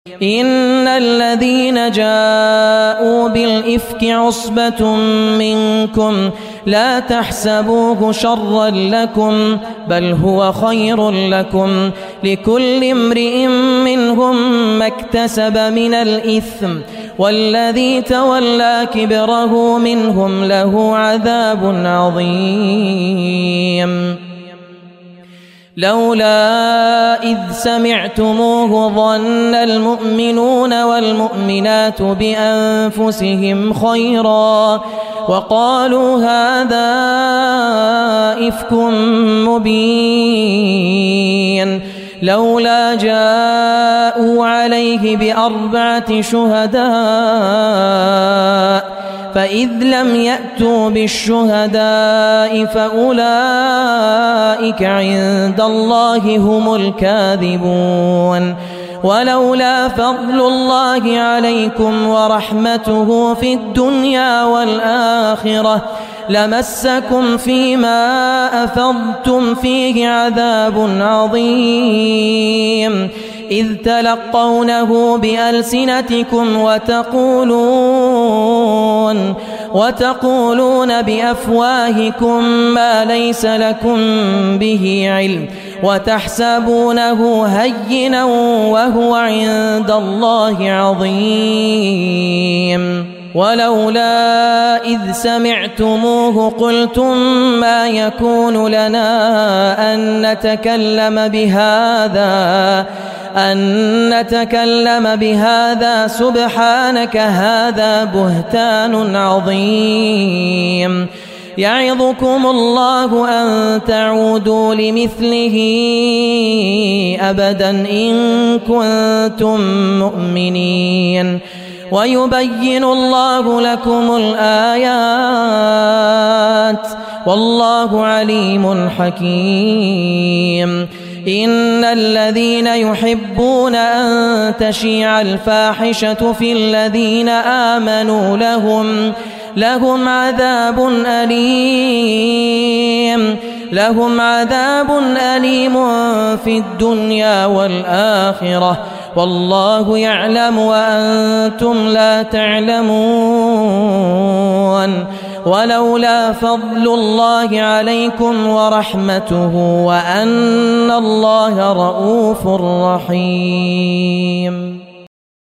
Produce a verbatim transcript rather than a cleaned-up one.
إن الذين جاءوا بالإفك عصبة منكم لا تحسبوه شرا لكم بل هو خير لكم لكل امرئ منهم ما اكتسب من الإثم والذي تولى كبره منهم له عذاب عظيم. لولا إذ سمعتموه ظن المؤمنون والمؤمنات بأنفسهم خيرا وقالوا هذا إفك مبين لولا جاءوا عليه بأربعة شهداء فإذ لم يأتوا بالشهداء فأولئك عند الله هم الكاذبون. ولولا فضل الله عليكم ورحمته في الدنيا والآخرة لمسكم فيما أفضتم فيه عذاب عظيم إذ تلقونه بألسنتكم وتقولون وتقولون بأفواهكم ما ليس لكم به علم وتحسبونه هينا وهو عند الله عظيم. ولولا إذ سمعتموه قلتم ما يكون لنا أن نتكلم بهذا أن نتكلم بهذا سبحانك هذا بهتان عظيم. يعظكم الله أن تعودوا لمثله أبدا إن كنتم مؤمنين ويبين الله لكم الآيات والله عليم حكيم. إن الذين يحبون أن تشيع الفاحشة في الذين آمنوا لهم لهم عذاب أليم لهم عذاب أليم في الدنيا والآخرة والله يعلم وأنتم لا تعلمون. ولولا فضل الله عليكم ورحمته وأن الله رؤوف رحيم.